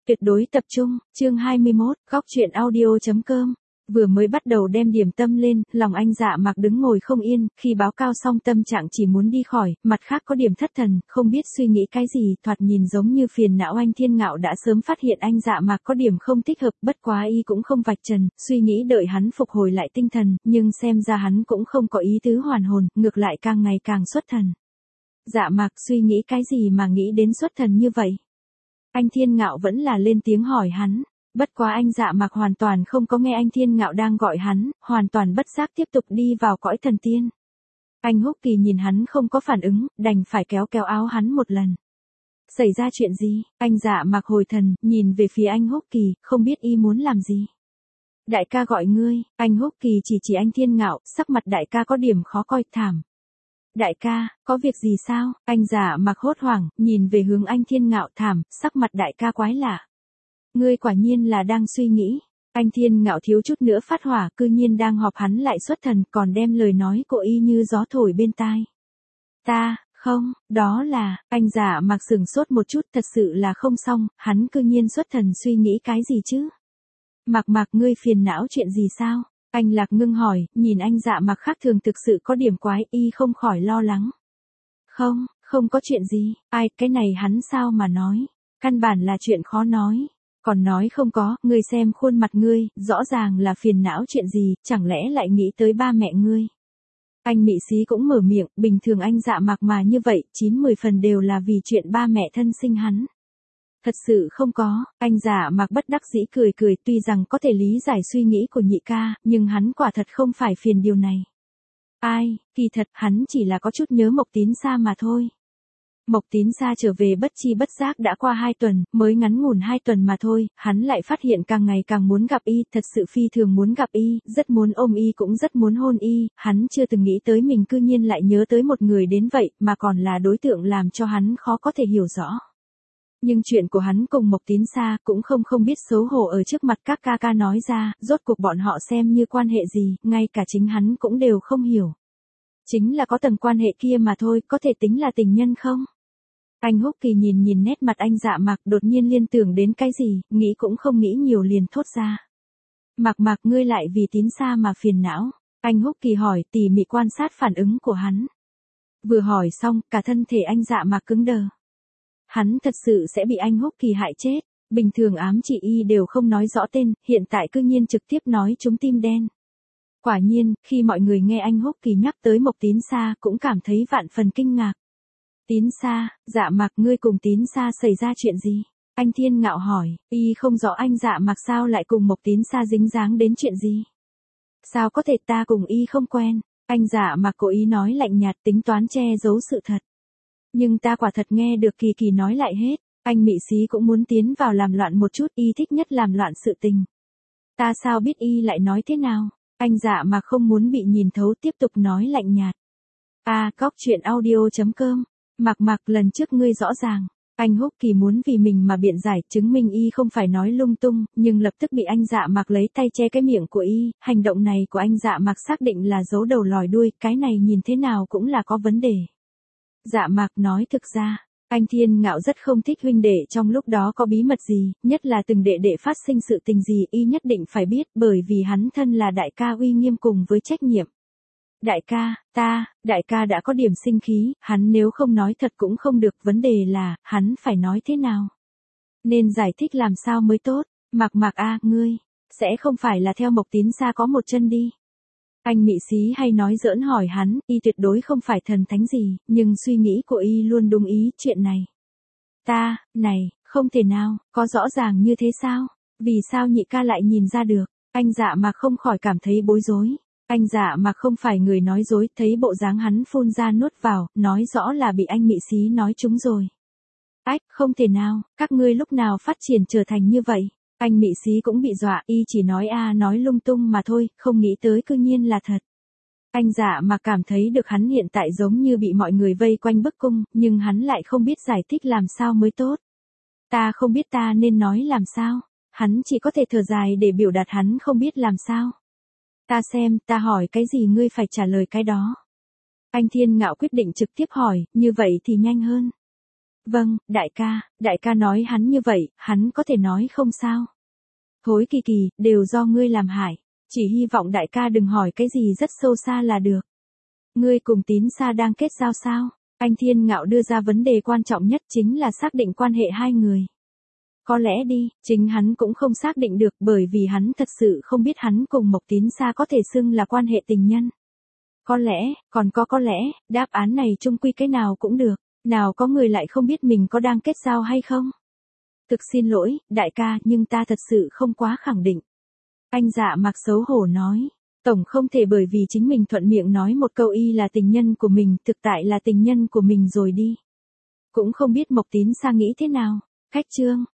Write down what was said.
Tuyệt đối tập trung, chương 21, góc truyện audio.com. Vừa mới bắt đầu đem điểm tâm lên, lòng anh Dạ Mạc đứng ngồi không yên, khi báo cao xong tâm trạng chỉ muốn đi khỏi, mặt khác có điểm thất thần, không biết suy nghĩ cái gì, thoạt nhìn giống như phiền não. Anh Thiên Ngạo đã sớm phát hiện anh Dạ Mạc có điểm không thích hợp, bất quá y cũng không vạch trần, suy nghĩ đợi hắn phục hồi lại tinh thần, nhưng xem ra hắn cũng không có ý tứ hoàn hồn, ngược lại càng ngày càng xuất thần. Dạ Mạc suy nghĩ cái gì mà nghĩ đến xuất thần như vậy? Anh Thiên Ngạo vẫn là lên tiếng hỏi hắn, bất quá anh Dạ Mạc hoàn toàn không có nghe anh Thiên Ngạo đang gọi hắn, hoàn toàn bất giác tiếp tục đi vào cõi thần tiên. Anh Húc Kỳ nhìn hắn không có phản ứng, đành phải kéo kéo áo hắn một lần. Xảy ra chuyện gì? Anh Dạ Mạc hồi thần, nhìn về phía anh Húc Kỳ, không biết y muốn làm gì. Đại ca gọi ngươi, anh Húc Kỳ chỉ anh Thiên Ngạo, sắc mặt đại ca có điểm khó coi, thảm. Đại ca, có việc gì sao? Anh Dạ Mạc hốt hoảng, nhìn về hướng anh Thiên Ngạo, thảm, sắc mặt đại ca quái lạ. Ngươi quả nhiên là đang suy nghĩ. Anh Thiên Ngạo thiếu chút nữa phát hỏa, cư nhiên đang họp hắn lại xuất thần, còn đem lời nói của y như gió thổi bên tai. Không, đó là, anh Dạ Mạc sửng sốt một chút, thật sự là không xong, hắn cư nhiên xuất thần suy nghĩ cái gì chứ? Mạc, ngươi phiền não chuyện gì sao? Anh Lạc Ngưng hỏi, nhìn anh Dạ Mạc khác thường thực sự có điểm quái, y không khỏi lo lắng. Không có chuyện gì, cái này hắn sao mà nói, căn bản là chuyện khó nói. Còn nói không có, ngươi xem khuôn mặt ngươi, rõ ràng là phiền não chuyện gì, chẳng lẽ lại nghĩ tới ba mẹ ngươi. Anh Mị Xí cũng mở miệng, bình thường anh Dạ Mạc mà như vậy, 9-10 phần đều là vì chuyện ba mẹ thân sinh hắn. Thật sự không có, anh Dạ Mạc bất đắc dĩ cười, tuy rằng có thể lý giải suy nghĩ của nhị ca, nhưng hắn quả thật không phải phiền điều này. Kỳ thật, hắn chỉ là có chút nhớ Mộc Tín Sa mà thôi. Mộc Tín Sa trở về bất chi bất giác đã qua 2 tuần, mới ngắn ngủn 2 tuần mà thôi, hắn lại phát hiện càng ngày càng muốn gặp y, thật sự phi thường muốn gặp y, rất muốn ôm y cũng rất muốn hôn y, hắn chưa từng nghĩ tới mình cư nhiên lại nhớ tới một người đến vậy, mà còn là đối tượng làm cho hắn khó có thể hiểu rõ. Nhưng chuyện của hắn cùng Mộc Tín Sa cũng không biết xấu hổ ở trước mặt các ca nói ra, rốt cuộc bọn họ xem như quan hệ gì, ngay cả chính hắn cũng đều không hiểu. Chính là có tầng quan hệ kia mà thôi, có thể tính là tình nhân không? Anh Húc Kỳ nhìn nét mặt anh Dạ Mạc, đột nhiên liên tưởng đến cái gì, nghĩ cũng không nghĩ nhiều liền thốt ra. Mạc, ngươi lại vì Tín Sa mà phiền não. Anh Húc Kỳ hỏi, tỉ mỉ quan sát phản ứng của hắn. Vừa hỏi xong, cả thân thể anh Dạ Mạc cứng đờ. Hắn thật sự sẽ bị anh Húc Kỳ hại chết, bình thường ám chỉ y đều không nói rõ tên, hiện tại cư nhiên trực tiếp nói trúng tim đen. Quả nhiên, khi mọi người nghe anh Húc Kỳ nhắc tới Mộc Tín Sa cũng cảm thấy vạn phần kinh ngạc. Tín Sa, Dạ Mạc ngươi cùng Tín Sa xảy ra chuyện gì? Anh Thiên Ngạo hỏi, y không rõ anh Dạ Mạc sao lại cùng Mộc Tín Sa dính dáng đến chuyện gì? Sao có thể, ta cùng y không quen? Anh Dạ Mạc cố ý nói lạnh nhạt, tính toán che giấu sự thật. Nhưng ta quả thật nghe được Kỳ nói lại hết, anh Mị Xí cũng muốn tiến vào làm loạn một chút, y thích nhất làm loạn sự tình. Ta sao biết y lại nói thế nào? Anh Dạ Mạc không muốn bị nhìn thấu, tiếp tục nói lạnh nhạt. Góc truyện audio.com. Mạc, lần trước ngươi rõ ràng. Anh Húc Kỳ muốn vì mình mà biện giải, chứng minh y không phải nói lung tung, nhưng lập tức bị anh Dạ Mạc lấy tay che cái miệng của y, hành động này của anh Dạ Mạc xác định là giấu đầu lòi đuôi, cái này nhìn thế nào cũng là có vấn đề. Dạ Mạc nói, thực ra, anh Thiên Ngạo rất không thích huynh đệ trong lúc đó có bí mật gì, nhất là từng đệ đệ phát sinh sự tình gì y nhất định phải biết, bởi vì hắn thân là đại ca uy nghiêm cùng với trách nhiệm. Đại ca đã có điểm sinh khí, hắn nếu không nói thật cũng không được, vấn đề là, hắn phải nói thế nào? Nên giải thích làm sao mới tốt? Mạc, ngươi, sẽ không phải là theo Mộc Tín Sa có một chân đi. Anh Mị Xí hay nói giỡn hỏi hắn, y tuyệt đối không phải thần thánh gì, nhưng suy nghĩ của y luôn đúng ý chuyện này. Không thể nào, có rõ ràng như thế sao? Vì sao nhị ca lại nhìn ra được? Anh Dạ Mạc không khỏi cảm thấy bối rối. Anh Dạ Mạc không phải người nói dối, thấy bộ dáng hắn phun ra nuốt vào, nói rõ là bị anh Mị Xí nói trúng rồi. Không thể nào, các ngươi lúc nào phát triển trở thành như vậy? Anh Mị Xí cũng bị dọa, y chỉ nói lung tung mà thôi, không nghĩ tới cư nhiên là thật. Anh Dạ Mạc cảm thấy được hắn hiện tại giống như bị mọi người vây quanh bức cung, nhưng hắn lại không biết giải thích làm sao mới tốt. Ta không biết ta nên nói làm sao, hắn chỉ có thể thở dài để biểu đạt hắn không biết làm sao. Ta hỏi cái gì ngươi phải trả lời cái đó. Anh Thiên Ngạo quyết định trực tiếp hỏi, như vậy thì nhanh hơn. Vâng, đại ca nói hắn như vậy, hắn có thể nói không sao. Thối Kỳ Kỳ, đều do ngươi làm hại. Chỉ hy vọng đại ca đừng hỏi cái gì rất sâu xa là được. Ngươi cùng Tín Sa đang kết giao sao? Anh Thiên Ngạo đưa ra vấn đề quan trọng nhất chính là xác định quan hệ hai người. Có lẽ đi, chính hắn cũng không xác định được bởi vì hắn thật sự không biết hắn cùng Mộc Tín Sa có thể xưng là quan hệ tình nhân. Có lẽ, còn có lẽ, đáp án này chung quy cái nào cũng được, nào có người lại không biết mình có đang kết giao hay không. Thực xin lỗi, đại ca, nhưng ta thật sự không quá khẳng định. Anh Dạ Mạc xấu hổ nói, tổng không thể bởi vì chính mình thuận miệng nói một câu y là tình nhân của mình, thực tại là tình nhân của mình rồi đi. Cũng không biết Mộc Tín Sa nghĩ thế nào. Khách trương,